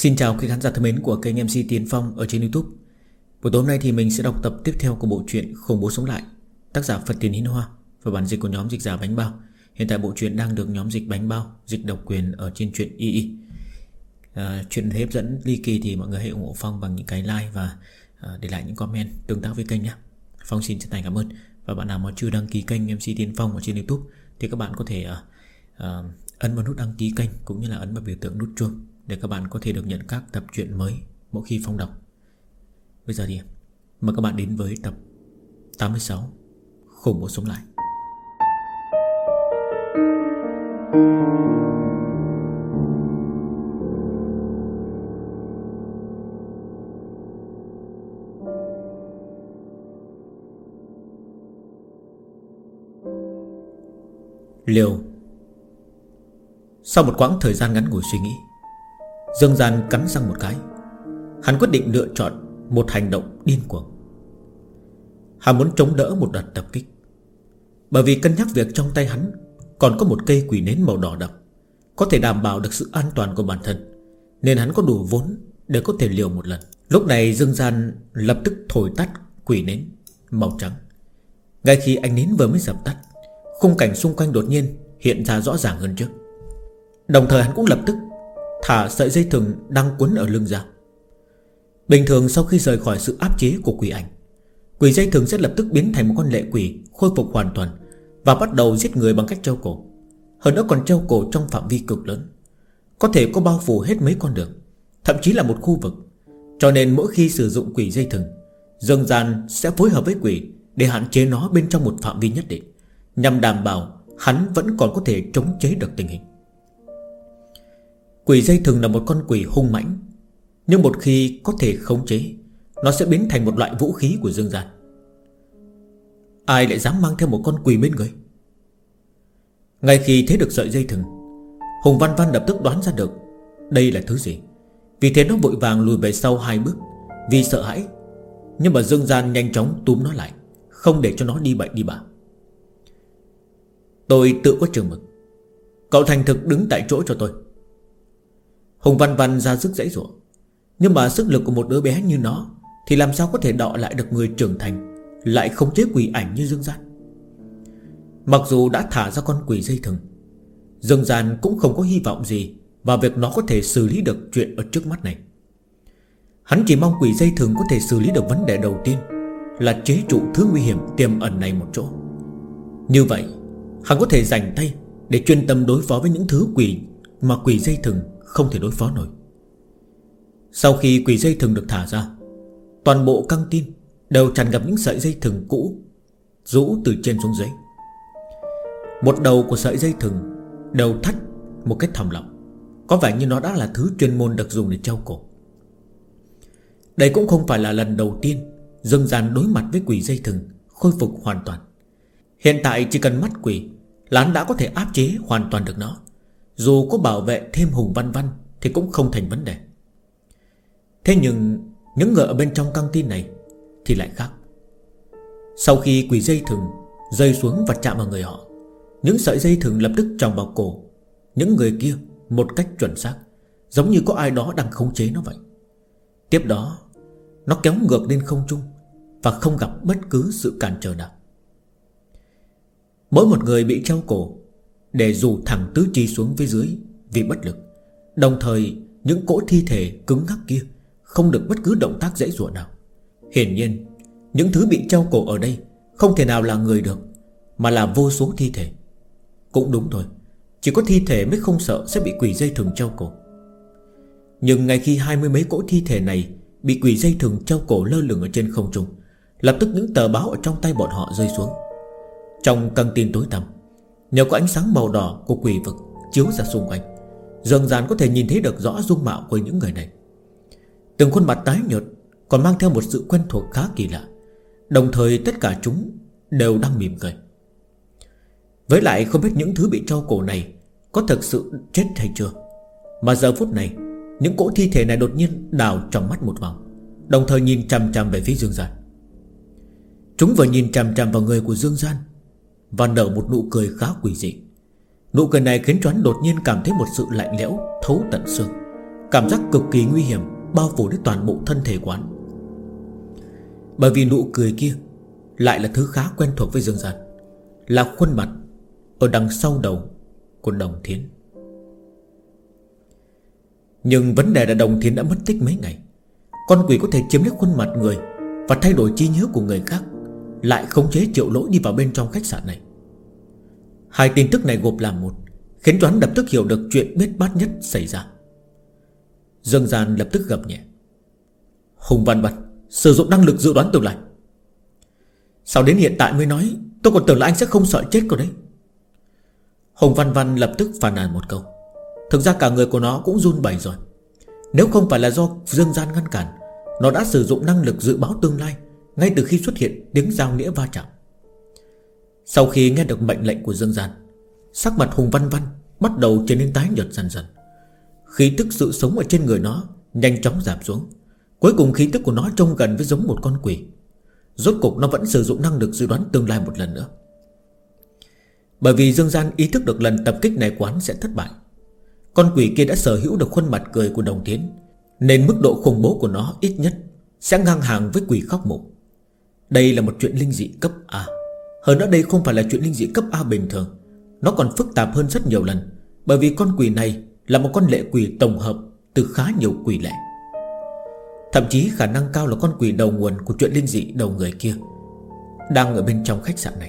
Xin chào quý khán giả thân mến của kênh MC Tiến Phong ở trên YouTube. Buổi tối hôm nay thì mình sẽ đọc tập tiếp theo của bộ truyện Khủng Bố Sống Lại, tác giả Phật Tiền Hiến Hoa và bản dịch của nhóm dịch giả Bánh Bao. Hiện tại bộ truyện đang được nhóm dịch Bánh Bao dịch độc quyền ở trên truyện II. Chuyện hấp dẫn ly kỳ thì mọi người hãy ủng hộ Phong bằng những cái like và để lại những comment tương tác với kênh nhé. Phong xin chân thành cảm ơn. Và bạn nào mà chưa đăng ký kênh MC Tiến Phong ở trên YouTube thì các bạn có thể ấn vào nút đăng ký kênh cũng như là ấn vào biểu tượng nút chuông để các bạn có thể được nhận các tập truyện mới mỗi khi Phong đọc. Bây giờ thì mời các bạn đến với tập 86 Khủng Bố Sống Lại. Liều. Sau một quãng thời gian ngắn ngủi suy nghĩ, Dương Gian cắn răng một cái. Hắn quyết định lựa chọn một hành động điên cuồng. Hắn muốn chống đỡ một đợt tập kích, bởi vì cân nhắc việc trong tay hắn còn có một cây quỷ nến màu đỏ đậm, có thể đảm bảo được sự an toàn của bản thân, nên hắn có đủ vốn để có thể liều một lần. Lúc này Dương Gian lập tức thổi tắt quỷ nến màu trắng. Ngay khi ánh nến vừa mới dập tắt, khung cảnh xung quanh đột nhiên hiện ra rõ ràng hơn trước. Đồng thời hắn cũng lập tức thả sợi dây thừng đang quấn ở lưng ra. Bình thường sau khi rời khỏi sự áp chế của quỷ ảnh, quỷ dây thừng sẽ lập tức biến thành một con lệ quỷ khôi phục hoàn toàn và bắt đầu giết người bằng cách treo cổ. Hơn nữa còn treo cổ trong phạm vi cực lớn, có thể có bao phủ hết mấy con đường, thậm chí là một khu vực. Cho nên mỗi khi sử dụng quỷ dây thừng, Dương Gian sẽ phối hợp với quỷ để hạn chế nó bên trong một phạm vi nhất định, nhằm đảm bảo hắn vẫn còn có thể chống chế được tình hình. Quỷ dây thừng là một con quỷ hung mãnh, nhưng một khi có thể khống chế, nó sẽ biến thành một loại vũ khí của Dương Gian. Ai lại dám mang theo một con quỷ bên người? Ngay khi thấy được sợi dây thừng, Hùng Văn Văn lập tức đoán ra được đây là thứ gì. Vì thế nó vội vàng lùi về sau 2 bước vì sợ hãi. Nhưng mà Dương Gian nhanh chóng túm nó lại, không để cho nó đi bậy đi bạ. Tôi tự có chừng mực, cậu thành thực đứng tại chỗ cho tôi. Hùng Văn Văn ra sức giãy giụa, nhưng mà sức lực của một đứa bé như nó thì làm sao có thể đọ lại được người trưởng thành, lại khống chế quỷ ảnh như Dương Gian. Mặc dù đã thả ra con quỷ dây thừng, Dương Gian cũng không có hy vọng gì vào việc nó có thể xử lý được chuyện ở trước mắt này. Hắn chỉ mong quỷ dây thừng có thể xử lý được vấn đề đầu tiên, là chế trụ thứ nguy hiểm tiềm ẩn này một chỗ. Như vậy hắn có thể dành tay để chuyên tâm đối phó với những thứ quỷ mà quỷ dây thừng không thể đối phó nổi. Sau khi quỷ dây thừng được thả ra, toàn bộ căng tin đều tràn ngập những sợi dây thừng cũ rũ từ trên xuống dưới. Một đầu của sợi dây thừng đều thắt một cái thòng lọng, có vẻ như nó đã là thứ chuyên môn được dùng để treo cổ. Đây cũng không phải là lần đầu tiên Dương Gian đối mặt với quỷ dây thừng khôi phục hoàn toàn. Hiện tại chỉ cần mắt quỷ là hắn đã có thể áp chế hoàn toàn được nó. Dù có bảo vệ thêm Hùng Văn Văn thì cũng không thành vấn đề. Thế nhưng những người ở bên trong căng tin này thì lại khác. Sau khi quỷ dây thừng rơi xuống và chạm vào người họ, những sợi dây thừng lập tức tròng vào cổ những người kia một cách chuẩn xác, giống như có ai đó đang khống chế nó vậy. Tiếp đó nó kéo ngược lên không trung và không gặp bất cứ sự cản trở nào. Mỗi một người bị treo cổ để dù thẳng tứ chi xuống phía dưới vì bất lực. Đồng thời những cỗ thi thể cứng ngắc kia không được bất cứ động tác giãy giụa nào. Hiển nhiên những thứ bị treo cổ ở đây không thể nào là người được, mà là vô số thi thể. Cũng đúng thôi, chỉ có thi thể mới không sợ sẽ bị quỷ dây thừng treo cổ. Nhưng ngay khi 20 mấy cỗ thi thể này bị quỷ dây thừng treo cổ lơ lửng ở trên không trung, lập tức những tờ báo ở trong tay bọn họ rơi xuống. Trong căng tin tối tăm, nhờ có ánh sáng màu đỏ của quỷ vực chiếu ra xung quanh, Dương Gian có thể nhìn thấy được rõ dung mạo của những người này. Từng khuôn mặt tái nhợt còn mang theo một sự quen thuộc khá kỳ lạ. Đồng thời tất cả chúng đều đang mỉm cười. Với lại không biết những thứ bị treo cổ này có thực sự chết hay chưa, mà giờ phút này những cỗ thi thể này đột nhiên đảo trong mắt một vòng, đồng thời nhìn chằm chằm về phía Dương Gian. Chúng vừa nhìn chằm chằm vào người của Dương Gian và nở một nụ cười khá quỷ dị. Nụ cười này khiến cho hắn đột nhiên cảm thấy một sự lạnh lẽo thấu tận xương, Cảm giác cực kỳ nguy hiểm bao phủ đến toàn bộ thân thể quán. Bởi vì nụ cười kia lại là thứ khá quen thuộc với Dương Gian, là khuôn mặt ở đằng sau đầu của Đồng Thiến. Nhưng vấn đề là Đồng Thiến đã mất tích mấy ngày. Con quỷ có thể chiếm lấy khuôn mặt người và thay đổi trí nhớ của người khác, lại khống chế Triệu Lỗi đi vào bên trong khách sạn này. Hai tin tức này gộp làm một, khiến cho hắn lập tức hiểu được chuyện biết bát nhất xảy ra. Dương Gian lập tức gầm nhẹ: Hùng Văn Văn sử dụng năng lực dự đoán tương lai. Sao đến hiện tại mới nói? Tôi còn tưởng là anh sẽ không sợ chết cơ đấy. Hùng Văn Văn lập tức phàn nàn một câu. Thực ra cả người của nó cũng run bẩy rồi. Nếu không phải là do Dương Gian ngăn cản, nó đã sử dụng năng lực dự báo tương lai ngay từ khi xuất hiện tiếng giao nghĩa va chạm. Sau khi nghe được mệnh lệnh của Dương Gian, sắc mặt Hùng Văn Văn bắt đầu trở nên tái nhợt dần dần. Khí tức sự sống ở trên người nó nhanh chóng giảm xuống. Cuối cùng khí tức của nó trông gần với giống một con quỷ. Rốt cục nó vẫn sử dụng năng lực dự đoán tương lai một lần nữa. Bởi vì Dương Gian ý thức được lần tập kích này của hắn sẽ thất bại. Con quỷ kia đã sở hữu được khuôn mặt cười của Đồng Thiến, nên mức độ khủng bố của nó ít nhất sẽ ngang hàng với quỷ khóc mộ. Đây là một chuyện linh dị cấp A. Hơn nữa đây không phải là chuyện linh dị cấp A bình thường. Nó còn phức tạp hơn rất nhiều lần, bởi vì con quỷ này là một con lệ quỷ tổng hợp từ khá nhiều quỷ lệ. Thậm chí khả năng cao là con quỷ đầu nguồn của chuyện linh dị đầu người kia đang ở bên trong khách sạn này.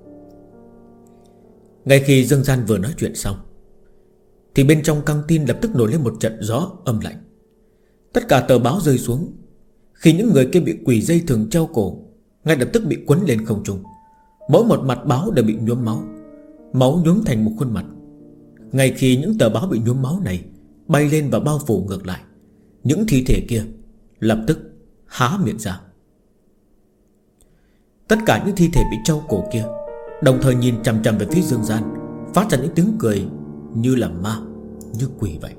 Ngay khi Dương Gian vừa nói chuyện xong, thì bên trong căng tin lập tức nổi lên một trận gió âm lạnh. Tất cả tờ báo rơi xuống. Khi những người kia bị quỷ dây thừng treo cổ, ngay lập tức bị quấn lên không trung. Mỗi một mặt báo đều bị nhuốm máu. Máu nhuốm thành một khuôn mặt. Ngay khi những tờ báo bị nhuốm máu này bay lên và bao phủ ngược lại, những thi thể kia lập tức há miệng ra. Tất cả những thi thể bị treo cổ kia đồng thời nhìn chằm chằm về phía Dương Gian, phát ra những tiếng cười như là ma, như quỷ vậy.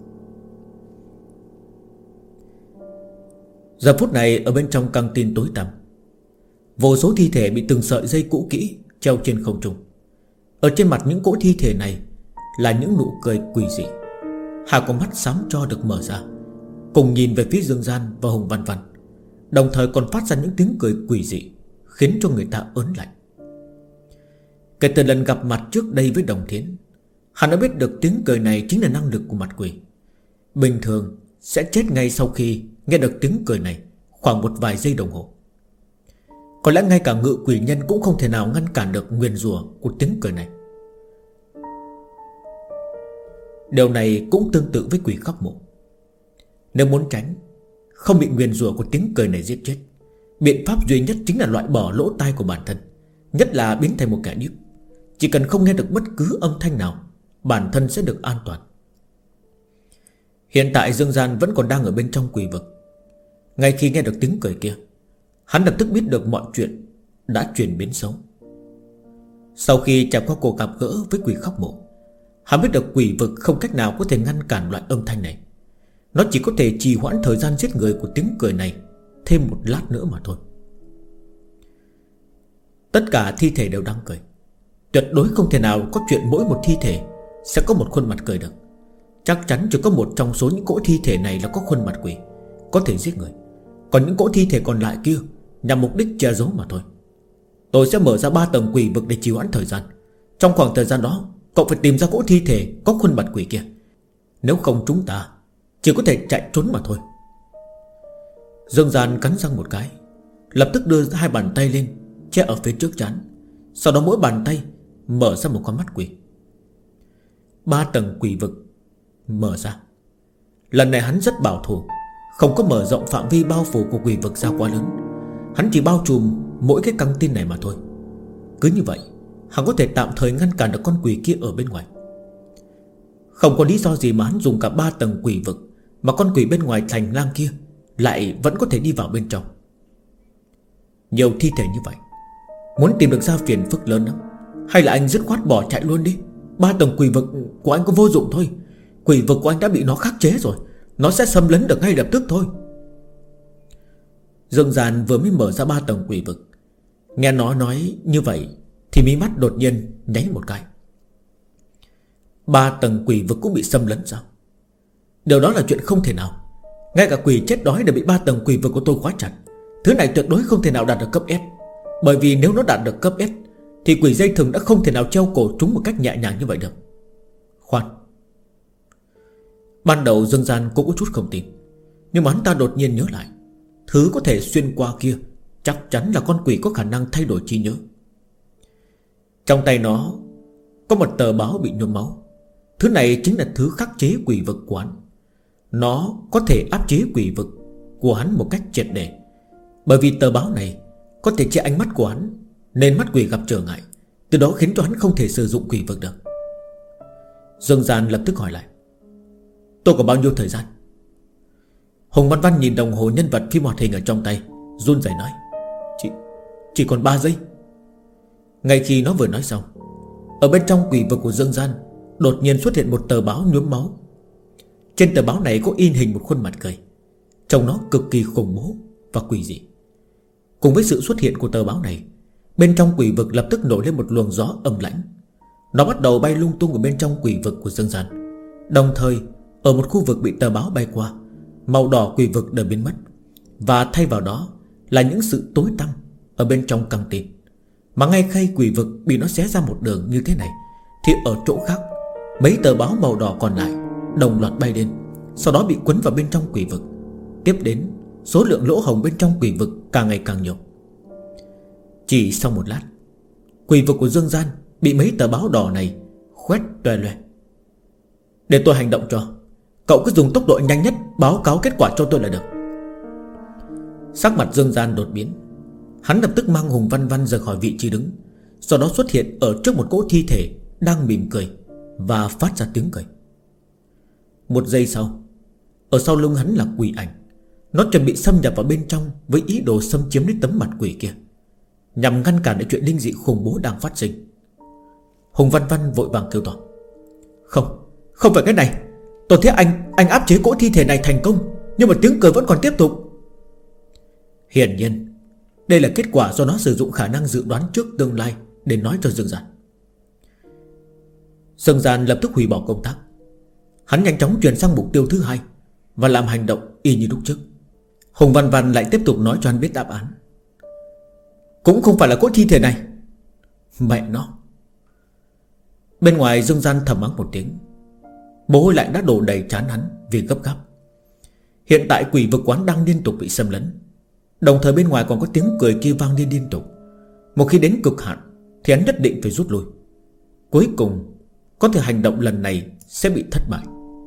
Giờ phút này ở bên trong căng tin tối tăm, vô số thi thể bị từng sợi dây cũ kỹ treo trên không trung. Ở trên mặt những cỗ thi thể này là những nụ cười quỷ dị. Hai con mắt xám cho được mở ra, cùng nhìn về phía Dương Gian và Hùng Văn Văn, đồng thời còn phát ra những tiếng cười quỷ dị, khiến cho người ta ớn lạnh. Kể từ lần gặp mặt trước đây với Đồng Thiến, hắn đã biết được tiếng cười này chính là năng lực của mặt quỷ. Bình thường sẽ chết ngay sau khi nghe được tiếng cười này, khoảng một vài giây đồng hồ. Có lẽ ngay cả ngự quỷ nhân cũng không thể nào ngăn cản được nguyền rủa của tiếng cười này. Điều này cũng tương tự với quỷ khóc mộ. Nếu muốn tránh không bị nguyền rủa của tiếng cười này giết chết, biện pháp duy nhất chính là loại bỏ lỗ tai của bản thân, nhất là biến thành một kẻ điếc. Chỉ cần không nghe được bất cứ âm thanh nào, bản thân sẽ được an toàn. Hiện tại Dương Gian vẫn còn đang ở bên trong quỷ vực. Ngay khi nghe được tiếng cười kia, hắn lập tức biết được mọi chuyện đã chuyển biến xấu. Sau khi trải qua cuộc gặp gỡ với quỷ khóc mộ, hắn biết được quỷ vực không cách nào có thể ngăn cản loại âm thanh này. Nó chỉ có thể trì hoãn thời gian giết người của tiếng cười này thêm một lát nữa mà thôi. Tất cả thi thể đều đang cười. Tuyệt đối không thể nào có chuyện mỗi một thi thể sẽ có một khuôn mặt cười được. Chắc chắn chỉ có một trong số những cỗ thi thể này là có khuôn mặt quỷ, có thể giết người. Còn những cỗ thi thể còn lại kia nhằm mục đích che giấu mà thôi. Tôi sẽ mở ra 3 tầng quỷ vực để trì hoãn thời gian. Trong khoảng thời gian đó, cậu phải tìm ra cỗ thi thể có khuôn mặt quỷ kia. Nếu không chúng ta chỉ có thể chạy trốn mà thôi. Dương Gian cắn răng một cái, lập tức đưa 2 bàn tay lên che ở phía trước trán. Sau đó mỗi bàn tay mở ra một con mắt quỷ. 3 tầng quỷ vực mở ra. Lần này hắn rất bảo thủ, không có mở rộng phạm vi bao phủ của quỷ vực ra quá lớn. Hắn chỉ bao trùm mỗi cái căng tin này mà thôi. Cứ như vậy hắn có thể tạm thời ngăn cản được con quỷ kia ở bên ngoài. Không có lý do gì mà hắn dùng cả 3 tầng quỷ vực mà con quỷ bên ngoài thành lang kia lại vẫn có thể đi vào bên trong. Nhiều thi thể như vậy, muốn tìm được ra phiền phức lớn lắm. Hay là anh dứt khoát bỏ chạy luôn đi. 3 tầng quỷ vực của anh có vô dụng thôi. Quỷ vực của anh đã bị nó khắc chế rồi, nó sẽ xâm lấn được ngay lập tức thôi. Dương Gian vừa mới mở ra 3 tầng quỷ vực, nghe nó nói như vậy thì mí mắt đột nhiên nháy một cái. 3 tầng quỷ vực cũng bị xâm lấn sao? Điều đó là chuyện không thể nào. Ngay cả quỷ chết đói đều bị 3 tầng quỷ vực của tôi khóa chặt. Thứ này tuyệt đối không thể nào đạt được cấp S. Bởi vì nếu nó đạt được cấp S thì quỷ dây thừng đã không thể nào treo cổ chúng một cách nhẹ nhàng như vậy được. Khoan. Ban đầu Dương Gian cũng có chút không tin, nhưng mà hắn ta đột nhiên nhớ lại, thứ có thể xuyên qua kia chắc chắn là con quỷ có khả năng thay đổi trí nhớ. Trong tay nó có một tờ báo bị nhuốm máu. Thứ này chính là thứ khắc chế quỷ vực của hắn. Nó có thể áp chế quỷ vực của hắn một cách triệt để. Bởi vì tờ báo này có thể che ánh mắt của hắn, nên mắt quỷ gặp trở ngại, từ đó khiến cho hắn không thể sử dụng quỷ vực được. Dương Gian lập tức hỏi lại, tôi có bao nhiêu thời gian? Hùng Văn Văn nhìn đồng hồ nhân vật phim hoạt hình ở trong tay, run rẩy nói, Chỉ còn 3 giây. Ngay khi nó vừa nói xong, ở bên trong quỷ vực của Dương Gian đột nhiên xuất hiện một tờ báo nhuốm máu. Trên tờ báo này có in hình một khuôn mặt cười, trông nó cực kỳ khủng bố và quỷ dị. Cùng với sự xuất hiện của tờ báo này, bên trong quỷ vực lập tức nổi lên một luồng gió âm lãnh. Nó bắt đầu bay lung tung ở bên trong quỷ vực của Dương Gian. Đồng thời ở một khu vực bị tờ báo bay qua, màu đỏ quỷ vực đã biến mất, và thay vào đó là những sự tối tăm ở bên trong căng tin. Mà ngay khi quỷ vực bị nó xé ra một đường như thế này, thì ở chỗ khác, mấy tờ báo màu đỏ còn lại đồng loạt bay lên, sau đó bị quấn vào bên trong quỷ vực. Tiếp đến, số lượng lỗ hổng bên trong quỷ vực càng ngày càng nhiều. Chỉ sau một lát, quỷ vực của Dương Gian bị mấy tờ báo đỏ này khoét toe loè. Để tôi hành động cho. Cậu cứ dùng tốc độ nhanh nhất báo cáo kết quả cho tôi là được. Sắc mặt Dương Gian đột biến. Hắn lập tức mang Hùng Văn Văn rời khỏi vị trí đứng, sau đó xuất hiện ở trước một cỗ thi thể đang mỉm cười và phát ra tiếng cười. Một giây sau, ở sau lưng hắn là quỷ ảnh. Nó chuẩn bị xâm nhập vào bên trong với ý đồ xâm chiếm lấy tấm mặt quỷ kia, nhằm ngăn cản để chuyện linh dị khủng bố đang phát sinh. Hùng Văn Văn vội vàng kêu to, Không phải cái này. Tôi thấy anh áp chế cỗ thi thể này thành công, nhưng mà tiếng cười vẫn còn tiếp tục. Hiển nhiên đây là kết quả do nó sử dụng khả năng dự đoán trước tương lai để nói cho Dương Gian. Dương Gian lập tức hủy bỏ công tác. Hắn nhanh chóng chuyển sang mục tiêu thứ hai và làm hành động y như lúc trước. Hùng Văn Văn lại tiếp tục nói cho hắn biết đáp án. Cũng không phải là cỗ thi thể này. Mẹ nó. Bên ngoài Dương Gian thầm mắng một tiếng. Mồ hôi lạnh đã đổ đầy trán hắn vì gấp gáp. Hiện tại quỷ vực quán đang liên tục bị xâm lấn, đồng thời bên ngoài còn có tiếng cười kia vang lên liên tục. Một khi đến cực hạn thì hắn nhất định phải rút lui. Cuối cùng có thể hành động lần này sẽ bị thất bại.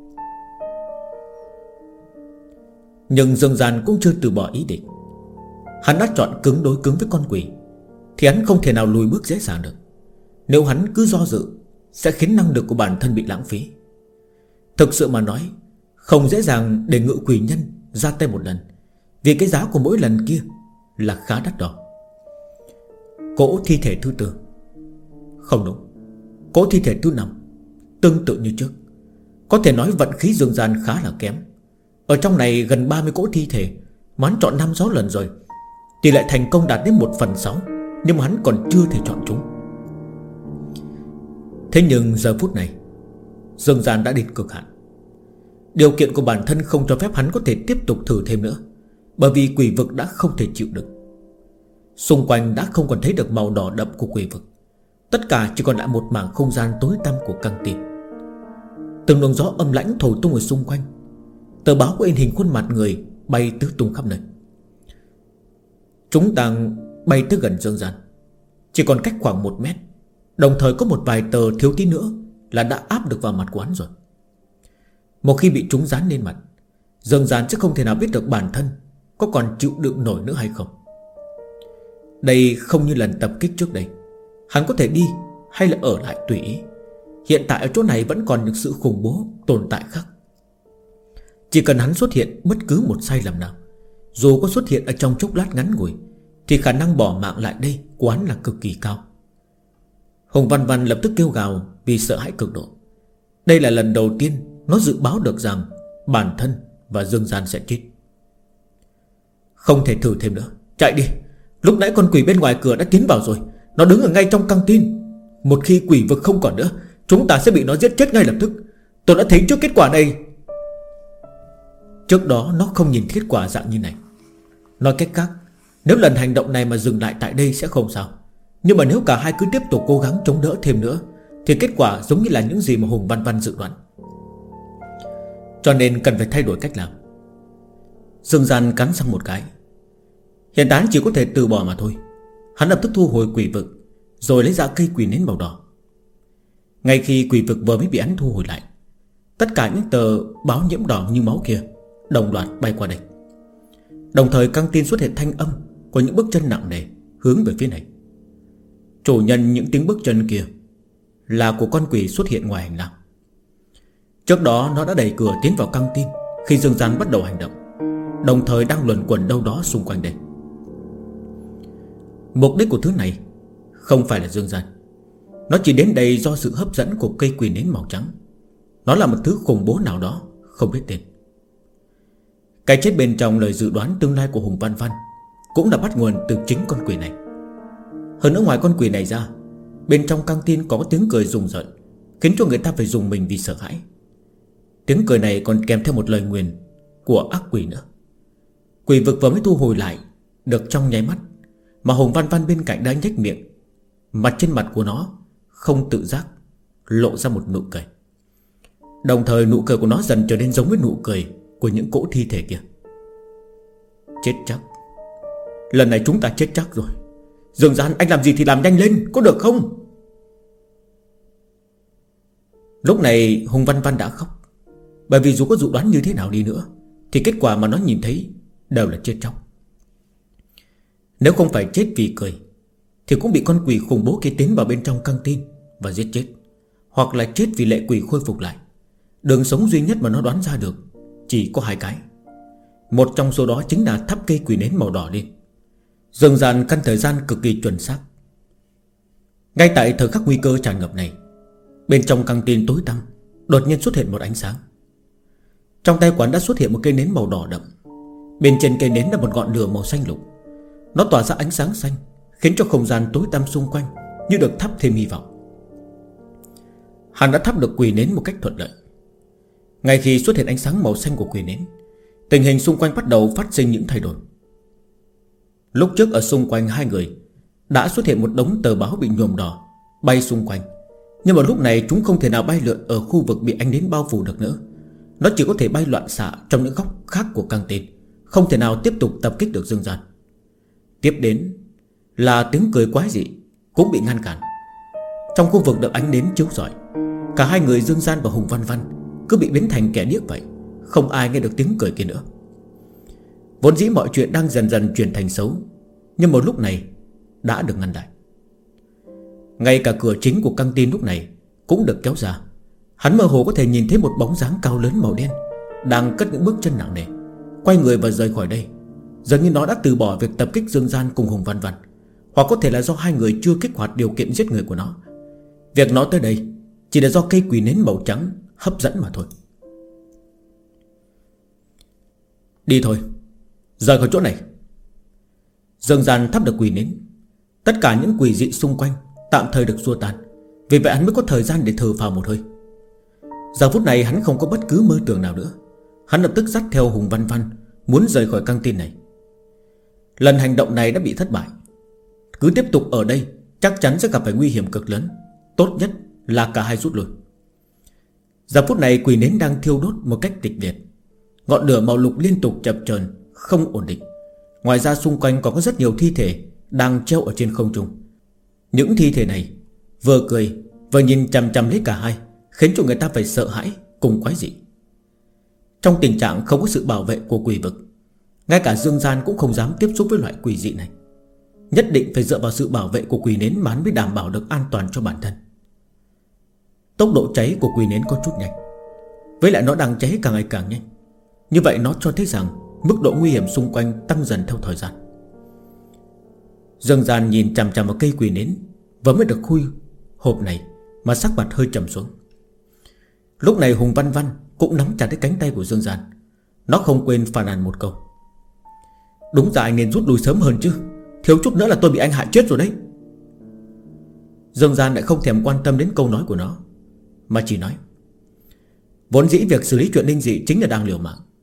Nhưng Dương Gian cũng chưa từ bỏ ý định. Hắn đã chọn cứng đối cứng với con quỷ thì hắn không thể nào lùi bước dễ dàng được. Nếu hắn cứ do dự sẽ khiến năng lực của bản thân bị lãng phí. Thực sự mà nói, không dễ dàng để ngự quỷ nhân ra tay một lần, vì cái giá của mỗi lần kia là khá đắt đỏ. Cỗ thi thể thứ 4. Không đúng, cỗ thi thể thứ 5. Tương tự như trước. Có thể nói vận khí Dương Gian khá là kém. Ở trong này gần 30 cỗ thi thể mà hắn chọn 5-6 lần rồi, tỷ lệ thành công đạt đến 1/6, nhưng mà hắn còn chưa thể chọn chúng. Thế nhưng giờ phút này Dương Gian đã đến cực hạn. Điều kiện của bản thân không cho phép hắn có thể tiếp tục thử thêm nữa, bởi vì quỷ vực đã không thể chịu được. Xung quanh đã không còn thấy được màu đỏ đậm của quỷ vực. Tất cả chỉ còn lại một mảng không gian tối tăm của căng tin. Từng luồng gió âm lãnh thổi tung ở xung quanh. Tờ báo có in hình khuôn mặt người bay tứ tung khắp nơi. Chúng đang bay tới gần Dương Gian, chỉ còn cách khoảng 1 mét. Đồng thời có một vài tờ thiếu tí nữa là đã áp được vào mặt của hắn rồi. Một khi bị chúng dán lên mặt, Dương Gian sẽ không thể nào biết được bản thân có còn chịu đựng nổi nữa hay không. Đây không như lần tập kích trước đây. Hắn có thể đi hay là ở lại tùy ý. Hiện tại ở chỗ này vẫn còn những sự khủng bố tồn tại khác. Chỉ cần hắn xuất hiện bất cứ một sai lầm nào, dù có xuất hiện ở trong chốc lát ngắn ngủi, thì khả năng bỏ mạng lại đây của hắn là cực kỳ cao. Hùng Văn Văn lập tức kêu gào vì sợ hãi cực độ. Đây là lần đầu tiên nó dự báo được rằng bản thân và Dương Gian sẽ chết. Không thể thử thêm nữa, chạy đi. Lúc nãy con quỷ bên ngoài cửa đã tiến vào rồi. Nó đứng ở ngay trong căng tin. Một khi quỷ vực không còn nữa, chúng ta sẽ bị nó giết chết ngay lập tức. Tôi đã thấy trước kết quả này. Trước đó nó không nhìn kết quả dạng như này. Nói cách khác, nếu lần hành động này mà dừng lại tại đây sẽ không sao. Nhưng mà nếu cả hai cứ tiếp tục cố gắng chống đỡ thêm nữa thì kết quả giống như là những gì mà Hùng Văn Văn dự đoán. Cho nên cần phải thay đổi cách làm. Dương Gian cắn răng một cái. Hiện tại chỉ có thể từ bỏ mà thôi. Hắn lập tức thu hồi quỷ vực, rồi lấy ra cây quỷ nến màu đỏ. Ngay khi quỷ vực vừa mới bị hắn thu hồi lại, tất cả những tờ báo nhiễm đỏ như máu kia đồng loạt bay qua đây. Đồng thời căng tin xuất hiện thanh âm của những bước chân nặng nề hướng về phía này. Chủ nhân những tiếng bước chân kia là của con quỷ xuất hiện ngoài hành lang. Trước đó nó đã đẩy cửa tiến vào căng tin khi Dương Gian bắt đầu hành động, đồng thời đang luẩn quẩn đâu đó xung quanh đây. Mục đích của thứ này không phải là Dương Gian. Nó chỉ đến đây do sự hấp dẫn của cây quỷ nến màu trắng. Nó là một thứ khủng bố nào đó không biết tên. Cái chết bên trong lời dự đoán tương lai của Hùng Văn Văn cũng đã bắt nguồn từ chính con quỷ này. Hơn nữa ngoài con quỷ này ra, bên trong căng tin có tiếng cười rùng rợn, khiến cho người ta phải dùng mình vì sợ hãi. Tiếng cười này còn kèm theo một lời nguyền của ác quỷ nữa. Quỷ vực vừa mới thu hồi lại được trong nháy mắt, mà Hùng Văn Văn bên cạnh đã nhếch miệng. Mặt trên mặt của nó không tự giác lộ ra một nụ cười. Đồng thời nụ cười của nó dần trở nên giống với nụ cười của những cỗ thi thể kia. Chết chắc. Lần này chúng ta chết chắc rồi. Dương Gian, anh làm gì thì làm nhanh lên, có được không? Lúc này Hùng Văn Văn đã khóc. Bởi vì dù có dự đoán như thế nào đi nữa thì kết quả mà nó nhìn thấy đều là chết chóc. Nếu không phải chết vì cười thì cũng bị con quỷ khủng bố kia tiến vào bên trong căng tin và giết chết, hoặc là chết vì lệ quỷ khôi phục lại. Đường sống duy nhất mà nó đoán ra được chỉ có hai cái. Một trong số đó chính là thắp cây quỷ nến màu đỏ lên. Dương Gian căn thời gian cực kỳ chuẩn xác. Ngay tại thời khắc nguy cơ tràn ngập này, bên trong căng tin tối tăm đột nhiên xuất hiện một ánh sáng. Trong tay quán đã xuất hiện một cây nến màu đỏ đậm. Bên trên cây nến là một ngọn lửa màu xanh lục. Nó tỏa ra ánh sáng xanh, khiến cho không gian tối tăm xung quanh như được thắp thêm hy vọng. Hắn đã thắp được quỷ nến một cách thuận lợi. Ngay khi xuất hiện ánh sáng màu xanh của quỷ nến, tình hình xung quanh bắt đầu phát sinh những thay đổi. Lúc trước ở xung quanh hai người đã xuất hiện một đống tờ báo bị nhuộm đỏ bay xung quanh. Nhưng mà lúc này chúng không thể nào bay lượn ở khu vực bị ánh nến bao phủ được nữa. Nó chỉ có thể bay loạn xạ trong những góc khác của căng tin, không thể nào tiếp tục tập kích được Dương Gian. Tiếp đến là tiếng cười quái dị cũng bị ngăn cản. Trong khu vực được ánh nến chiếu rọi, cả hai người Dương Gian và Hùng Văn Văn cứ bị biến thành kẻ điếc vậy, không ai nghe được tiếng cười kia nữa. Vốn dĩ mọi chuyện đang dần dần chuyển thành xấu, nhưng một lúc này đã được ngăn lại. Ngay cả cửa chính của căng tin lúc này cũng được kéo ra. Hắn mơ hồ có thể nhìn thấy một bóng dáng cao lớn màu đen đang cất những bước chân nặng nề, quay người và rời khỏi đây. Dường như nó đã từ bỏ việc tập kích Dương Gian cùng Hùng Văn Văn, hoặc có thể là do hai người chưa kích hoạt điều kiện giết người của nó. Việc nó tới đây chỉ là do cây quỷ nến màu trắng hấp dẫn mà thôi. Đi thôi, rời khỏi chỗ này. Dương Gian thắp được quỷ nến. Tất cả những quỷ dị xung quanh tạm thời được xua tan. Vì vậy hắn mới có thời gian để thở phào một hơi. Giờ phút này hắn không có bất cứ mơ tưởng nào nữa. Hắn lập tức dắt theo Hùng Văn Văn muốn rời khỏi căng tin này. Lần hành động này đã bị thất bại. Cứ tiếp tục ở đây chắc chắn sẽ gặp phải nguy hiểm cực lớn. Tốt nhất là cả hai rút lui. Giờ phút này quỷ nến đang thiêu đốt một cách kịch liệt. Ngọn lửa màu lục liên tục chập chờn, không ổn định. Ngoài ra xung quanh còn có rất nhiều thi thể đang treo ở trên không trung. Những thi thể này vừa cười vừa nhìn chằm chằm lấy cả hai, khiến cho người ta phải sợ hãi cùng quái dị. Trong tình trạng không có sự bảo vệ của quỷ vực, ngay cả Dương Gian cũng không dám tiếp xúc với loại quỷ dị này. Nhất định phải dựa vào sự bảo vệ của quỷ nến mà mới đảm bảo được an toàn cho bản thân. Tốc độ cháy của quỷ nến có chút nhanh, với lại nó đang cháy càng ngày càng nhanh. Như vậy nó cho thấy rằng mức độ nguy hiểm xung quanh tăng dần theo thời gian. Dương Gian nhìn chằm chằm vào cây quỷ nến vừa mới được khui hộp này mà sắc mặt hơi trầm xuống. Lúc này Hùng Văn Văn cũng nắm chặt cái cánh tay của Dương Gian. Nó không quên phàn nàn một câu: đúng ra anh nên rút lui sớm hơn chứ, thiếu chút nữa là tôi bị anh hại chết rồi đấy. Dương Gian lại không thèm quan tâm đến câu nói của nó, mà chỉ nói: vốn dĩ việc xử lý chuyện linh dị chính là đang liều mạng.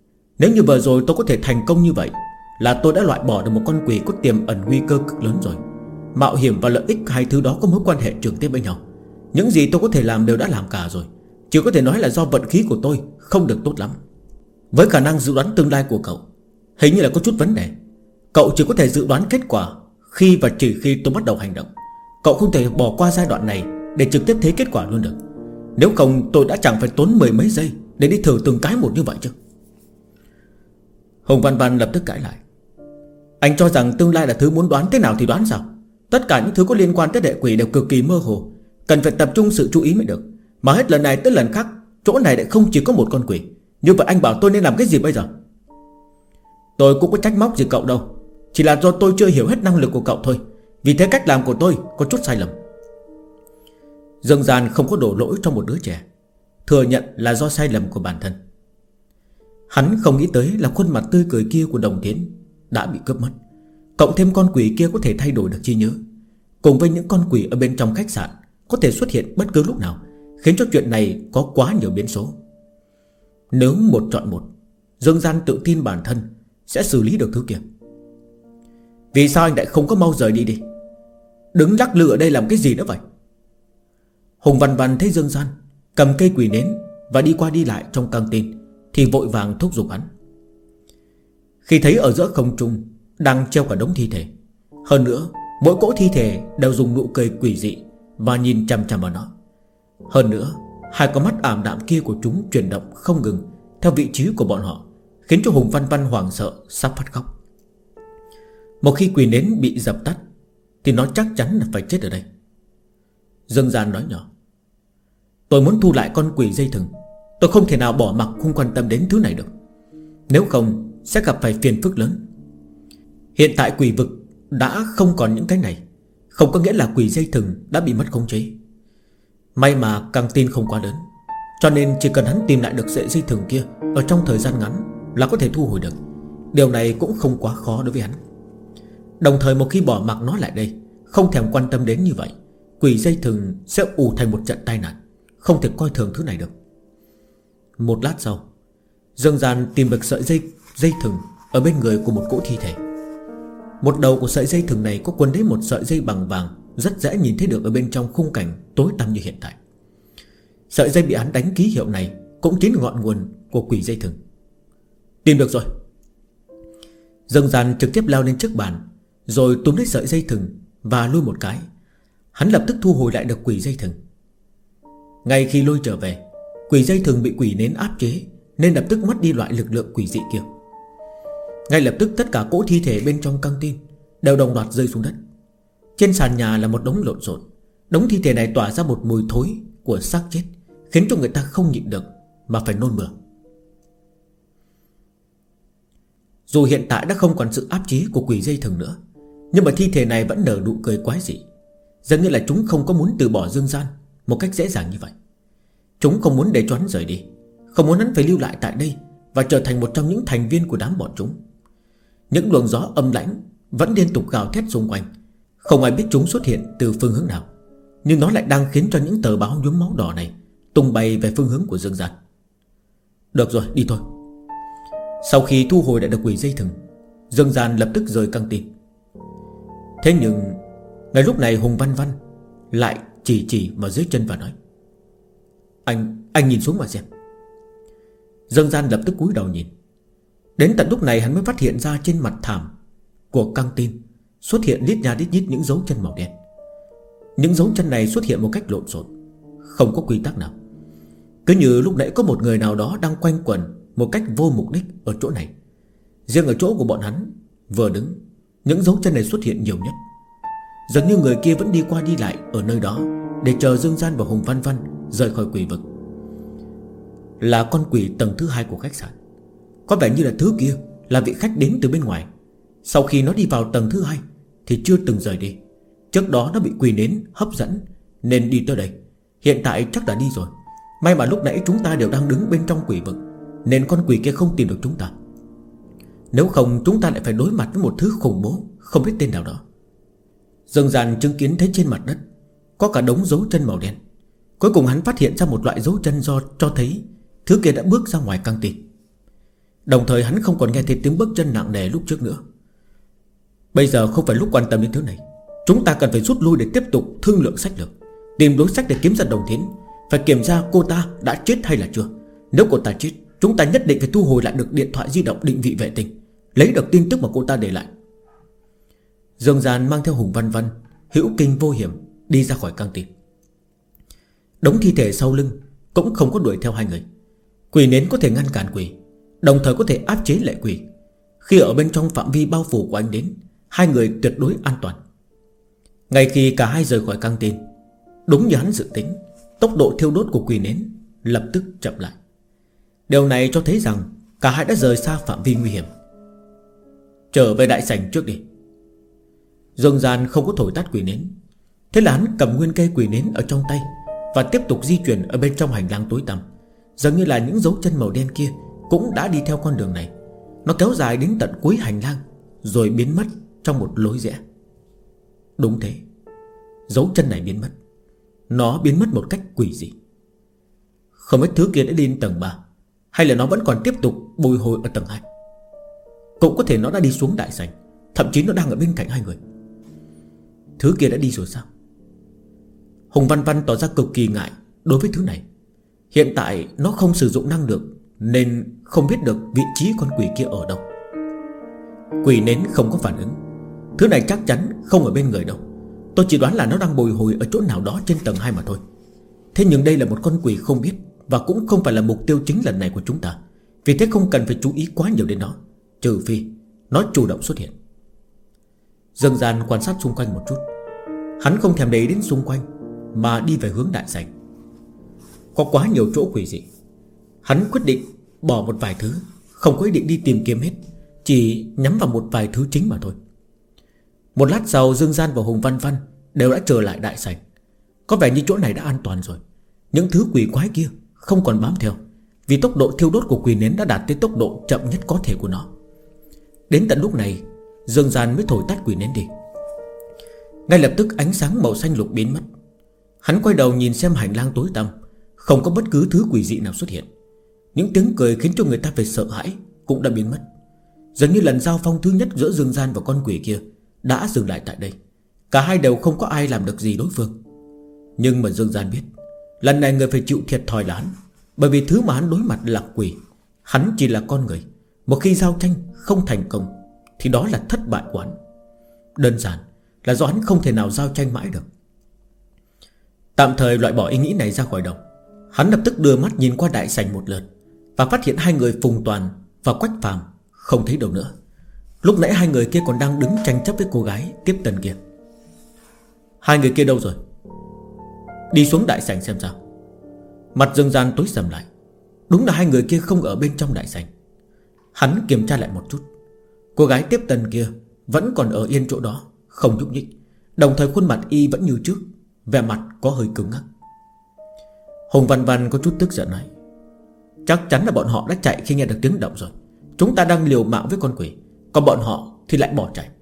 Nếu như vừa rồi tôi có thể thành công như vậy, là tôi đã loại bỏ được một con quỷ có tiềm ẩn nguy cơ cực lớn rồi. Mạo hiểm và lợi ích hai thứ đó có mối quan hệ trực tiếp với nhau. Những gì tôi có thể làm đều đã làm cả rồi. Chỉ có thể nói là do vận khí của tôi không được tốt lắm. Với khả năng dự đoán tương lai của cậu, hình như là có chút vấn đề. Cậu chỉ có thể dự đoán kết quả khi và chỉ khi tôi bắt đầu hành động. Cậu không thể bỏ qua giai đoạn này để trực tiếp thấy kết quả luôn được. Nếu không tôi đã chẳng phải tốn mười mấy giây để đi thử từng cái một như vậy chứ. Hùng Văn Văn lập tức cãi lại. Anh cho rằng tương lai là thứ muốn đoán thế nào thì đoán sao? Tất cả những thứ có liên quan tới đệ quỷ đều cực kỳ mơ hồ, cần phải tập trung sự chú ý mới được. Mà hết lần này tới lần khác, chỗ này lại không chỉ có một con quỷ. Như vậy anh bảo tôi nên làm cái gì bây giờ? Tôi cũng có trách móc gì cậu đâu, chỉ là do tôi chưa hiểu hết năng lực của cậu thôi. Vì thế cách làm của tôi có chút sai lầm. Dương Gian không có đổ lỗi cho một đứa trẻ, thừa nhận là do sai lầm của bản thân. Hắn không nghĩ tới là khuôn mặt tươi cười kia của Đồng Tiến đã bị cướp mất. Cộng thêm con quỷ kia có thể thay đổi được trí nhớ, cùng với những con quỷ ở bên trong khách sạn có thể xuất hiện bất cứ lúc nào, khiến cho chuyện này có quá nhiều biến số. Nếu một chọn một, Dương Gian tự tin bản thân sẽ xử lý được thứ kia. Vì sao anh lại không có mau rời đi đi? Đứng lắc lư ở đây làm cái gì nữa vậy? Hùng Văn Văn thấy Dương Gian cầm cây quỷ nến và đi qua đi lại trong căng tin thì vội vàng thúc giục hắn. Khi thấy ở giữa không trung đang treo cả đống thi thể, hơn nữa mỗi cỗ thi thể đều dùng nụ cười quỷ dị và nhìn chằm chằm vào nó. Hơn nữa hai con mắt ảm đạm kia của chúng chuyển động không ngừng theo vị trí của bọn họ, khiến cho Hùng Văn Văn hoảng sợ sắp phát khóc. Một khi quỷ nến bị dập tắt thì nó chắc chắn là phải chết ở đây. Dương Gian nói nhỏ. Tôi muốn thu lại con quỷ dây thừng. Tôi không thể nào bỏ mặc không quan tâm đến thứ này được. Nếu không sẽ gặp phải phiền phức lớn. Hiện tại quỷ vực đã không còn những cái này, không có nghĩa là quỷ dây thừng đã bị mất khống chế. May mà căng tin không quá lớn, cho nên chỉ cần hắn tìm lại được sợi dây thừng kia ở trong thời gian ngắn là có thể thu hồi được. Điều này cũng không quá khó đối với hắn. Đồng thời một khi bỏ mặc nó lại đây, không thèm quan tâm đến như vậy, quỷ dây thừng sẽ ù thành một trận tai nạn, không thể coi thường thứ này được. Một lát sau, Dương Gian tìm được sợi dây thừng ở bên người của một cỗ thi thể. Một đầu của sợi dây thừng này có quấn lấy một sợi dây bằng vàng, rất dễ nhìn thấy được ở bên trong khung cảnh tối tăm như hiện tại. Sợi dây bị hắn đánh ký hiệu này cũng chính là ngọn nguồn của quỷ dây thừng. Tìm được rồi. Dương Gian trực tiếp leo lên trước bàn, rồi túm lấy sợi dây thừng và lôi một cái. Hắn lập tức thu hồi lại được quỷ dây thừng. Ngay khi lôi trở về, quỷ dây thừng bị quỷ nến áp chế, nên lập tức mất đi loại lực lượng quỷ dị kia. Ngay lập tức tất cả cỗ thi thể bên trong căng tin đều đồng loạt rơi xuống đất. Trên sàn nhà là một đống lộn xộn. Đống thi thể này tỏa ra một mùi thối của xác chết, khiến cho người ta không nhịn được mà phải nôn mửa. Dù hiện tại đã không còn sự áp chế của quỷ dây thừng nữa, nhưng mà thi thể này vẫn nở nụ cười quái dị, dường như là chúng không có muốn từ bỏ Dương Gian một cách dễ dàng như vậy. Chúng không muốn để cho hắn rời đi, không muốn hắn phải lưu lại tại đây và trở thành một trong những thành viên của đám bọn chúng. Những luồng gió âm lãnh vẫn liên tục gào thét xung quanh, không ai biết chúng xuất hiện từ phương hướng nào, nhưng nó lại đang khiến cho những tờ báo nhuốm máu đỏ này tung bay về phương hướng của Dương Gian. Được rồi, đi thôi. Sau khi thu hồi lại được quỷ dây thừng, Dương Gian lập tức rời căng tin. Thế nhưng ngay lúc này Hùng Văn Văn lại chỉ vào dưới chân và nói: Anh nhìn xuống mà xem. Dương Gian lập tức cúi đầu nhìn. Đến tận lúc này hắn mới phát hiện ra trên mặt thảm của căng tin xuất hiện lít nha lít nhít những dấu chân màu đen. Những dấu chân này xuất hiện một cách lộn xộn, không có quy tắc nào. Cứ như lúc nãy có một người nào đó đang quanh quẩn một cách vô mục đích ở chỗ này. Riêng ở chỗ của bọn hắn vừa đứng, những dấu chân này xuất hiện nhiều nhất. Dường như người kia vẫn đi qua đi lại ở nơi đó để chờ Dương Gian và Hùng Văn Văn rời khỏi quỷ vực. Là con quỷ tầng thứ 2 của khách sạn. Có vẻ như là thứ kia là vị khách đến từ bên ngoài. Sau khi nó đi vào tầng thứ 2 thì chưa từng rời đi. Trước đó nó bị quỷ nến hấp dẫn nên đi tới đây. Hiện tại chắc đã đi rồi. May mà lúc nãy chúng ta đều đang đứng bên trong quỷ vực, nên con quỷ kia không tìm được chúng ta. Nếu không chúng ta lại phải đối mặt với một thứ khủng bố không biết tên nào đó. Dương Gian chứng kiến thấy trên mặt đất có cả đống dấu chân màu đen. Cuối cùng hắn phát hiện ra một loại dấu chân do cho thấy thứ kia đã bước ra ngoài căng tin. Đồng thời hắn không còn nghe thấy tiếng bước chân nặng nề lúc trước nữa. Bây giờ không phải lúc quan tâm đến thứ này. Chúng ta cần phải rút lui để tiếp tục thương lượng sách lược, tìm đối sách để kiếm ra đồng thiến. Phải kiểm tra cô ta đã chết hay là chưa. Nếu cô ta chết, chúng ta nhất định phải thu hồi lại được điện thoại di động định vị vệ tinh, lấy được tin tức mà cô ta để lại. Dương Gian mang theo Hùng Văn Văn hữu kinh vô hiểm đi ra khỏi căng tin. Đống thi thể sau lưng cũng không có đuổi theo hai người. Quỷ nến có thể ngăn cản quỷ, đồng thời có thể áp chế lệ quỷ. Khi ở bên trong phạm vi bao phủ của anh đến, hai người tuyệt đối an toàn. Ngay khi cả hai rời khỏi căng tin, đúng như hắn dự tính, tốc độ thiêu đốt của quỷ nến lập tức chậm lại. Điều này cho thấy rằng cả hai đã rời xa phạm vi nguy hiểm. Trở về đại sảnh trước đi. Dương Gian không có thổi tắt quỷ nến. Thế là hắn cầm nguyên cây quỷ nến ở trong tay và tiếp tục di chuyển ở bên trong hành lang tối tăm. Dường như là những dấu chân màu đen kia cũng đã đi theo con đường này. Nó kéo dài đến tận cuối hành lang, rồi biến mất trong một lối rẽ. Đúng thế, dấu chân này biến mất. Nó biến mất một cách quỷ dị. Không biết thứ kia đã đi đến tầng 3, hay là nó vẫn còn tiếp tục bồi hồi ở tầng 2. Cũng có thể nó đã đi xuống đại sảnh, thậm chí nó đang ở bên cạnh hai người. Thứ kia đã đi rồi sao? Hùng Văn Văn tỏ ra cực kỳ ngại đối với thứ này. Hiện tại nó không sử dụng năng lượng, nên không biết được vị trí con quỷ kia ở đâu. Quỷ nến không có phản ứng. Thứ này chắc chắn không ở bên người đâu. Tôi chỉ đoán là nó đang bồi hồi ở chỗ nào đó trên tầng 2 mà thôi. Thế nhưng đây là một con quỷ không biết, và cũng không phải là mục tiêu chính lần này của chúng ta. Vì thế không cần phải chú ý quá nhiều đến nó, trừ phi nó chủ động xuất hiện. Dương Gian quan sát xung quanh một chút. Hắn không thèm để ý đến xung quanh, mà đi về hướng đại sảnh. Có quá nhiều chỗ quỷ dị. Hắn quyết định bỏ một vài thứ, không có ý định đi tìm kiếm hết, chỉ nhắm vào một vài thứ chính mà thôi. Một lát sau, Dương Gian và Hùng Văn Văn đều đã trở lại đại sảnh. Có vẻ như chỗ này đã an toàn rồi. Những thứ quỷ quái kia không còn bám theo, vì tốc độ thiêu đốt của quỷ nến đã đạt tới tốc độ chậm nhất có thể của nó. Đến tận lúc này, Dương Gian mới thổi tắt quỷ nến đi. Ngay lập tức ánh sáng màu xanh lục biến mất. Hắn quay đầu nhìn xem hành lang tối tăm, không có bất cứ thứ quỷ dị nào xuất hiện. Những tiếng cười khiến cho người ta phải sợ hãi cũng đã biến mất. Dường như lần giao phong thứ nhất giữa Dương Gian và con quỷ kia đã dừng lại tại đây. Cả hai đều không có ai làm được gì đối phương. Nhưng mà Dương Gian biết, lần này người phải chịu thiệt thòi là hắn. Bởi vì thứ mà hắn đối mặt là quỷ, hắn chỉ là con người. Một khi giao tranh không thành công thì đó là thất bại của hắn. Đơn giản là do hắn không thể nào giao tranh mãi được. Tạm thời loại bỏ ý nghĩ này ra khỏi đầu, hắn lập tức đưa mắt nhìn qua đại sảnh một lượt, và phát hiện hai người Phùng Toàn và Quách Phàm không thấy đâu nữa. Lúc nãy hai người kia còn đang đứng tranh chấp với cô gái tiếp tân kia. Hai người kia đâu rồi? Đi xuống đại sảnh xem sao. Mặt Dương Gian tối sầm lại. Đúng là hai người kia không ở bên trong đại sảnh. Hắn kiểm tra lại một chút. Cô gái tiếp tân kia vẫn còn ở yên chỗ đó, không nhúc nhích. Đồng thời khuôn mặt y vẫn như trước, vẻ mặt có hơi cứng ngắc. Hùng Văn Văn có chút tức giận nói: chắc chắn là bọn họ đã chạy khi nghe được tiếng động rồi. Chúng ta đang liều mạng với con quỷ, còn bọn họ thì lại bỏ chạy.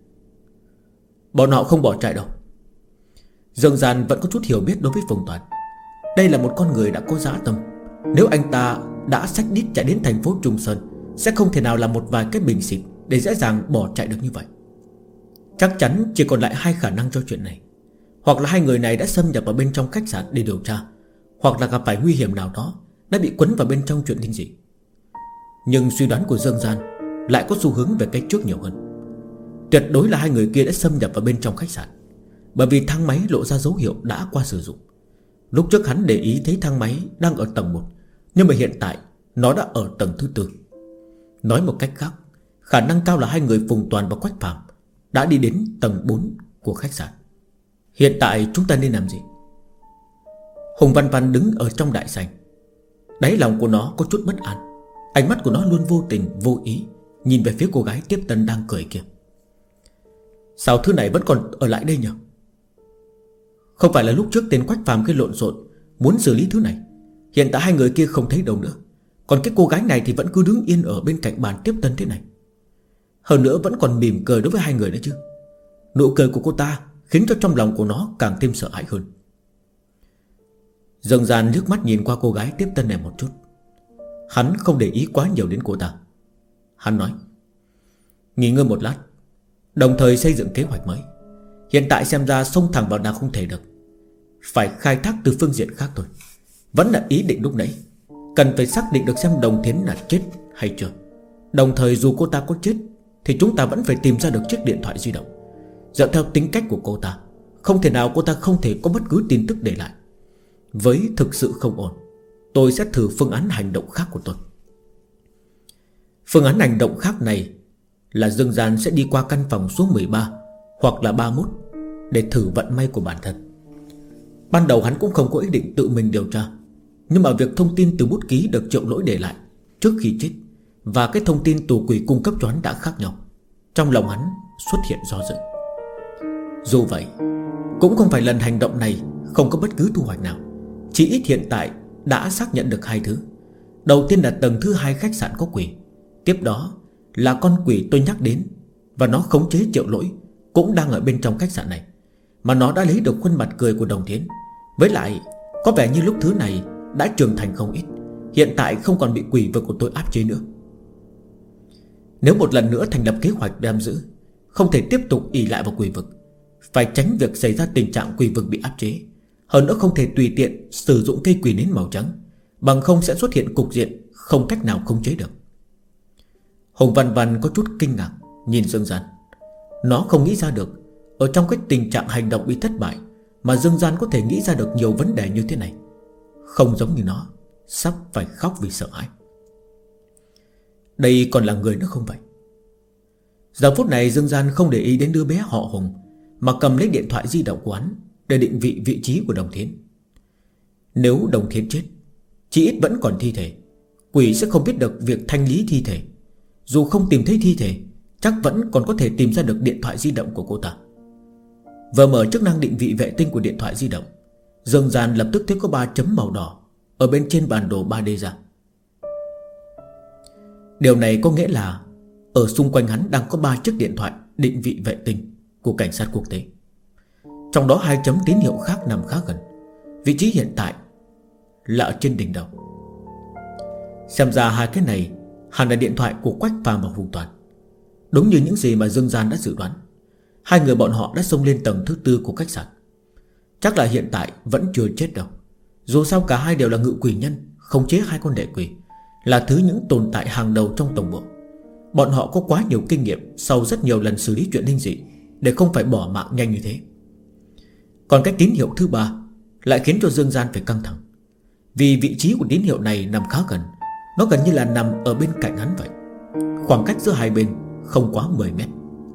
Bọn họ không bỏ chạy đâu. Dương Gian vẫn có chút hiểu biết đối với Phùng Toàn. Đây là một con người đã có dã tâm. Nếu anh ta đã xách đít chạy đến thành phố Trung Sơn, sẽ không thể nào làm một vài cái bình xịt để dễ dàng bỏ chạy được như vậy. Chắc chắn chỉ còn lại hai khả năng cho chuyện này. Hoặc là hai người này đã xâm nhập vào bên trong khách sạn để điều tra, hoặc là gặp phải nguy hiểm nào đó, đã bị quấn vào bên trong chuyện linh dị. Nhưng suy đoán của Dương Gian lại có xu hướng về cái trước nhiều hơn. Tuyệt đối là hai người kia đã xâm nhập vào bên trong khách sạn, bởi vì thang máy lộ ra dấu hiệu đã qua sử dụng. Lúc trước hắn để ý thấy thang máy đang ở tầng 1, nhưng mà hiện tại nó đã ở tầng thứ 4. Nói một cách khác, khả năng cao là hai người Phùng Toàn và Quách Phàm đã đi đến tầng 4 của khách sạn. Hiện tại chúng ta nên làm gì? Hùng Văn Văn đứng ở trong đại sảnh. Đáy lòng của nó có chút bất an. Ánh mắt của nó luôn vô tình vô ý nhìn về phía cô gái tiếp tân đang cười kia. Sao thứ này vẫn còn ở lại đây nhỉ? Không phải là lúc trước tên Quách Phàm kia lộn xộn muốn xử lý thứ này. Hiện tại hai người kia không thấy đâu nữa. Còn cái cô gái này thì vẫn cứ đứng yên ở bên cạnh bàn tiếp tân thế này. Hơn nữa vẫn còn mỉm cười đối với hai người nữa chứ. Nụ cười của cô ta khiến cho trong lòng của nó càng thêm sợ hãi hơn. Dương Gian liếc mắt nhìn qua cô gái tiếp tân này một chút. Hắn không để ý quá nhiều đến cô ta. Hắn nói: nghỉ ngơi một lát, đồng thời xây dựng kế hoạch mới. Hiện tại xem ra xông thẳng vào đà không thể được, phải khai thác từ phương diện khác thôi. Vẫn là ý định lúc nãy, cần phải xác định được xem Đồng Thiến là chết hay chưa. Đồng thời dù cô ta có chết thì chúng ta vẫn phải tìm ra được chiếc điện thoại di động. Dựa theo tính cách của cô ta, không thể nào cô ta không thể có bất cứ tin tức để lại. Với thực sự không ổn, tôi sẽ thử phương án hành động khác của tôi. Phương án hành động khác này là Dương Gian sẽ đi qua căn phòng số 13 hoặc là 31 để thử vận may của bản thân. Ban đầu hắn cũng không có ý định tự mình điều tra, nhưng mà việc thông tin từ bút ký được Triệu Lỗi để lại trước khi chết và cái thông tin tù quỷ cung cấp cho hắn đã khác nhau. Trong lòng hắn xuất hiện do dự. Dù vậy, cũng không phải lần hành động này không có bất cứ thu hoạch nào. Chỉ ít hiện tại đã xác nhận được hai thứ. Đầu tiên là tầng thứ 2 khách sạn có quỷ. Tiếp đó là con quỷ tôi nhắc đến, và nó khống chế Triệu Lỗi cũng đang ở bên trong khách sạn này. Mà nó đã lấy được khuôn mặt cười của Đồng Thiến. Với lại có vẻ như lúc thứ này đã trưởng thành không ít, hiện tại không còn bị quỷ vực của tôi áp chế nữa. Nếu một lần nữa thành lập kế hoạch giam giữ, không thể tiếp tục ỷ lại vào quỷ vực, phải tránh việc xảy ra tình trạng quỷ vực bị áp chế. Hơn nữa không thể tùy tiện sử dụng cây quỷ nến màu trắng, bằng không sẽ xuất hiện cục diện không cách nào khống chế được. Hùng Văn Văn có chút kinh ngạc nhìn Dương Gian. Nó không nghĩ ra được ở trong cái tình trạng hành động bị thất bại mà Dương Gian có thể nghĩ ra được nhiều vấn đề như thế này. Không giống như nó sắp phải khóc vì sợ hãi. Đây còn là người nữa không vậy? Giờ phút này Dương Gian không để ý đến đứa bé họ Hùng, mà cầm lấy điện thoại di động của hắn để định vị trí của Đồng Thiến. Nếu Đồng Thiến chết, chỉ ít vẫn còn thi thể, quỷ sẽ không biết được việc thanh lý thi thể. Dù không tìm thấy thi thể, chắc vẫn còn có thể tìm ra được điện thoại di động của cô ta. Vừa mở chức năng định vị vệ tinh của điện thoại di động, Dương Gian lập tức thấy có 3 chấm màu đỏ ở bên trên bản đồ 3D ra. Điều này có nghĩa là ở xung quanh hắn đang có 3 chiếc điện thoại định vị vệ tinh của cảnh sát quốc tế. Trong đó 2 chấm tín hiệu khác nằm khá gần. Vị trí hiện tại là ở trên đỉnh đầu. Xem ra 2 cái này hẳn là điện thoại của Quách Phàm và Hùng Toàn. Đúng như những gì mà Dương Gian đã dự đoán, 2 người bọn họ đã xông lên tầng thứ 4 của khách sạn. Chắc là hiện tại vẫn chưa chết đâu. Dù sao cả hai đều là ngự quỷ nhân, khống chế 2 con đệ quỷ, là thứ những tồn tại hàng đầu trong tổng bộ. Bọn họ có quá nhiều kinh nghiệm sau rất nhiều lần xử lý chuyện linh dị để không phải bỏ mạng nhanh như thế. Còn cái tín hiệu thứ 3 lại khiến cho Dương Gian phải căng thẳng. Vì vị trí của tín hiệu này nằm khá gần, nó gần như là nằm ở bên cạnh hắn vậy. Khoảng cách giữa hai bên không quá 10 mét.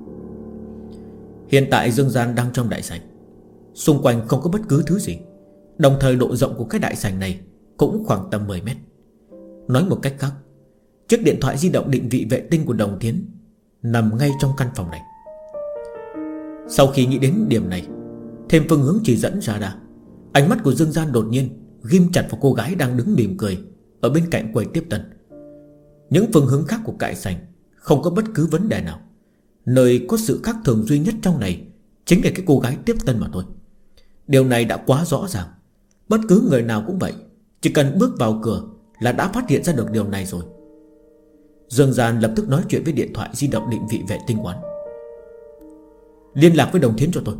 Hiện tại Dương Gian đang trong đại sảnh, xung quanh không có bất cứ thứ gì. Đồng thời độ rộng của cái đại sảnh này cũng khoảng tầm 10 mét. Nói một cách khác, chiếc điện thoại di động định vị vệ tinh của Đồng Thiến nằm ngay trong căn phòng này. Sau khi nghĩ đến điểm này, thêm phương hướng chỉ dẫn ra đà, ánh mắt của Dương Gian đột nhiên ghim chặt vào cô gái đang đứng mỉm cười ở bên cạnh quầy tiếp tân. Những phương hướng khác của cải sảnh không có bất cứ vấn đề nào. Nơi có sự khác thường duy nhất trong này chính là cái cô gái tiếp tân mà thôi. Điều này đã quá rõ ràng. Bất cứ người nào cũng vậy, chỉ cần bước vào cửa là đã phát hiện ra được điều này rồi. Dương Gian lập tức nói chuyện với điện thoại di động định vị vệ tinh quán. Liên lạc với Đồng Thiến cho tôi.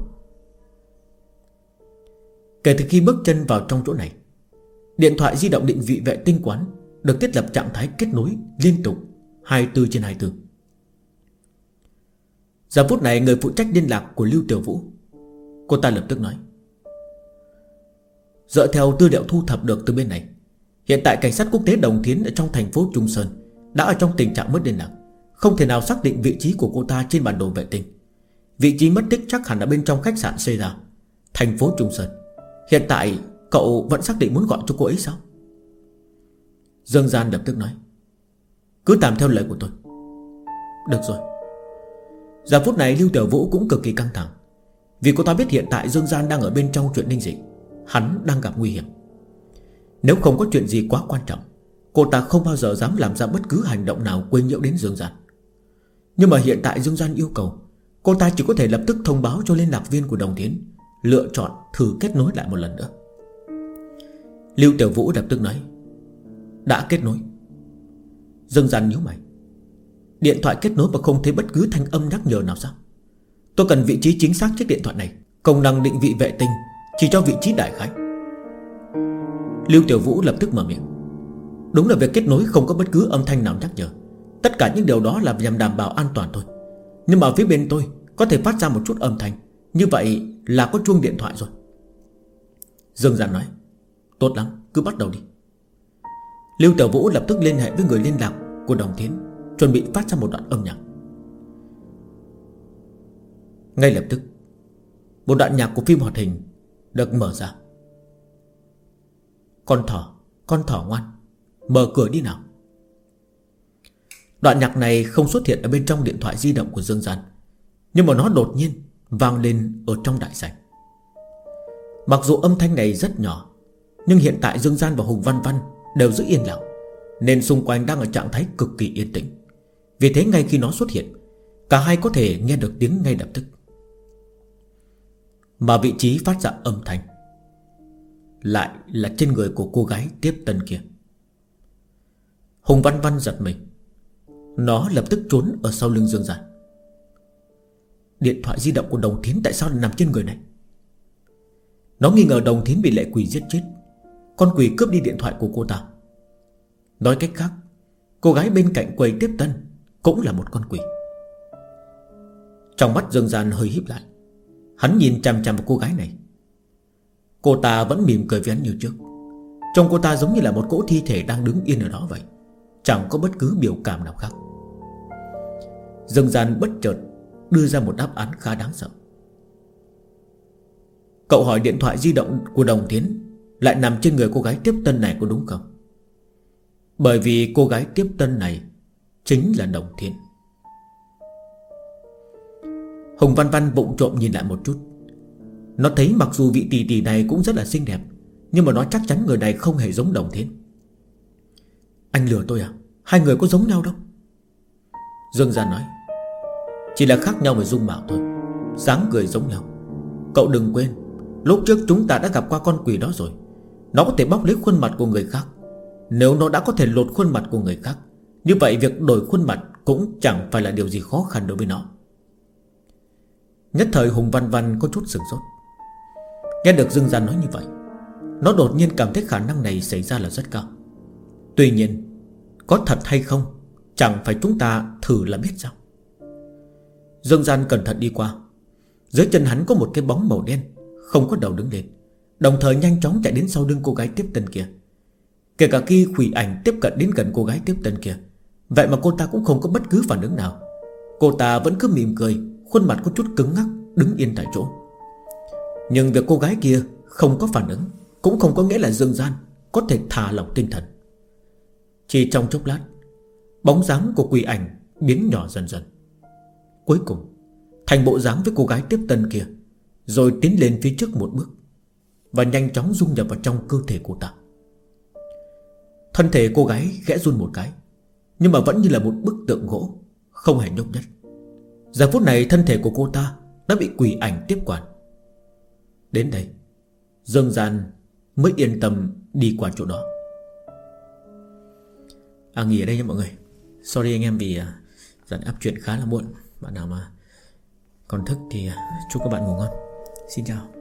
Kể từ khi bước chân vào trong chỗ này, điện thoại di động định vị vệ tinh quán được thiết lập trạng thái kết nối liên tục 24/24. Giờ phút này người phụ trách liên lạc của Lưu Tiểu Vũ, cô ta lập tức nói: dựa theo tư liệu thu thập được từ bên này, hiện tại cảnh sát quốc tế Đồng Thiến ở trong thành phố Trung Sơn đã ở trong tình trạng mất liên lạc, không thể nào xác định vị trí của cô ta trên bản đồ vệ tinh. Vị trí mất tích chắc hẳn ở bên trong khách sạn Sê Ra, thành phố Trung Sơn. Hiện tại cậu vẫn xác định muốn gọi cho cô ấy sao? Dương Gian lập tức nói: cứ làm theo lời của tôi. Được rồi. Giờ phút này Lưu Tiểu Vũ cũng cực kỳ căng thẳng, vì cô ta biết hiện tại Dương Gian đang ở bên trong chuyện linh dị, hắn đang gặp nguy hiểm. Nếu không có chuyện gì quá quan trọng, cô ta không bao giờ dám làm ra bất cứ hành động nào quấy nhiễu đến Dương Gian. Nhưng mà hiện tại Dương Gian yêu cầu, cô ta chỉ có thể lập tức thông báo cho liên lạc viên của Đồng Thiến lựa chọn thử kết nối lại một lần nữa. Lưu Tiểu Vũ lập tức nói: đã kết nối. Dương Gian nhíu mày: Điện thoại kết nối mà không thấy bất cứ thanh âm nhắc nhở nào sao? Tôi cần vị trí chính xác chiếc điện thoại này. Công năng định vị vệ tinh chỉ cho vị trí đại khái. Lưu Tiểu Vũ lập tức mở miệng. Đúng là việc kết nối không có bất cứ âm thanh nào nhắc nhở. Tất cả những điều đó là nhằm đảm bảo an toàn thôi. Nhưng mà phía bên tôi có thể phát ra một chút âm thanh. Như vậy là có chuông điện thoại rồi. Dương Giản nói. Tốt lắm, cứ bắt đầu đi. Lưu Tiểu Vũ lập tức liên hệ với người liên lạc của Đồng Thiến, chuẩn bị phát ra một đoạn âm nhạc. Ngay lập tức một đoạn nhạc của phim hoạt hình được mở ra. Con thỏ ngoan, mở cửa đi nào. Đoạn nhạc này không xuất hiện ở bên trong điện thoại di động của Dương Giản, nhưng mà nó đột nhiên vang lên ở trong đại sảnh. Mặc dù âm thanh này rất nhỏ, nhưng hiện tại Dương Giản và Hùng Văn Văn đều giữ yên lặng, nên xung quanh đang ở trạng thái cực kỳ yên tĩnh. Vì thế ngay khi nó xuất hiện, cả hai có thể nghe được tiếng ngay lập tức. Mà vị trí phát ra âm thanh lại là trên người của cô gái tiếp tân kia. Hùng Văn Văn giật mình. Nó lập tức trốn ở sau lưng Dương Giản. Điện thoại di động của Đồng Thiến tại sao lại nằm trên người này? Nó nghi ngờ Đồng Thiến bị lệ quỷ giết chết. Con quỷ cướp đi điện thoại của cô ta. Nói cách khác, cô gái bên cạnh quầy tiếp tân cũng là một con quỷ. Trong mắt Dương Giản hơi híp lại. Hắn nhìn chằm chằm vào cô gái này. Cô ta vẫn mỉm cười với hắn như trước. Trông cô ta giống như là một cỗ thi thể đang đứng yên ở đó vậy, chẳng có bất cứ biểu cảm nào khác. Dương Giản bất chợt đưa ra một đáp án khá đáng sợ. Cậu hỏi điện thoại di động của Đồng Thiến lại nằm trên người cô gái tiếp tân này có đúng không? Bởi vì cô gái tiếp tân này chính là Đồng Thiến. Hùng Văn Văn vụng trộm nhìn lại một chút. Nó thấy mặc dù vị tỷ tỷ này cũng rất là xinh đẹp, nhưng mà nó chắc chắn người này không hề giống Đồng Thiến. Anh lừa tôi à? Hai người có giống nhau đâu. Dương Giản nói. Chỉ là khác nhau về dung mạo thôi, dáng người giống nhau. Cậu đừng quên, lúc trước chúng ta đã gặp qua con quỷ đó rồi. Nó có thể bóc lấy khuôn mặt của người khác. Nếu nó đã có thể lột khuôn mặt của người khác, như vậy việc đổi khuôn mặt cũng chẳng phải là điều gì khó khăn đối với nó. Nhất thời Hùng Văn Văn có chút sửng sốt. Nghe được Dương Giản nói như vậy, nó đột nhiên cảm thấy khả năng này xảy ra là rất cao. Tuy nhiên, có thật hay không chẳng phải chúng ta thử là biết sao. Dương Giản cẩn thận đi qua. Dưới chân hắn có một cái bóng màu đen không có đầu đứng lên, đồng thời nhanh chóng chạy đến sau lưng cô gái tiếp tân kia. Kể cả khi quỷ ảnh tiếp cận đến gần cô gái tiếp tân kia, vậy mà cô ta cũng không có bất cứ phản ứng nào. Cô ta vẫn cứ mỉm cười, khuôn mặt có chút cứng ngắc, đứng yên tại chỗ. Nhưng việc cô gái kia không có phản ứng cũng không có nghĩa là Dương Giản có thể thả lỏng tinh thần. Chỉ trong chốc lát, bóng dáng của quỷ ảnh biến nhỏ dần dần, cuối cùng thành bộ dáng với cô gái tiếp tân kia, rồi tiến lên phía trước một bước và nhanh chóng dung nhập vào trong cơ thể cô ta. Thân thể cô gái khẽ run một cái, nhưng mà vẫn như là một bức tượng gỗ, không hề nhúc nhích. Giờ phút này thân thể của cô ta đã bị quỷ ảnh tiếp quản. Đến đây, Dương Giản mới yên tâm đi qua chỗ đó. Nghỉ ở đây nha mọi người. Sorry anh em vì dẫn áp chuyện khá là muộn. Bạn nào mà còn thức thì chúc các bạn ngủ ngon. Xin chào.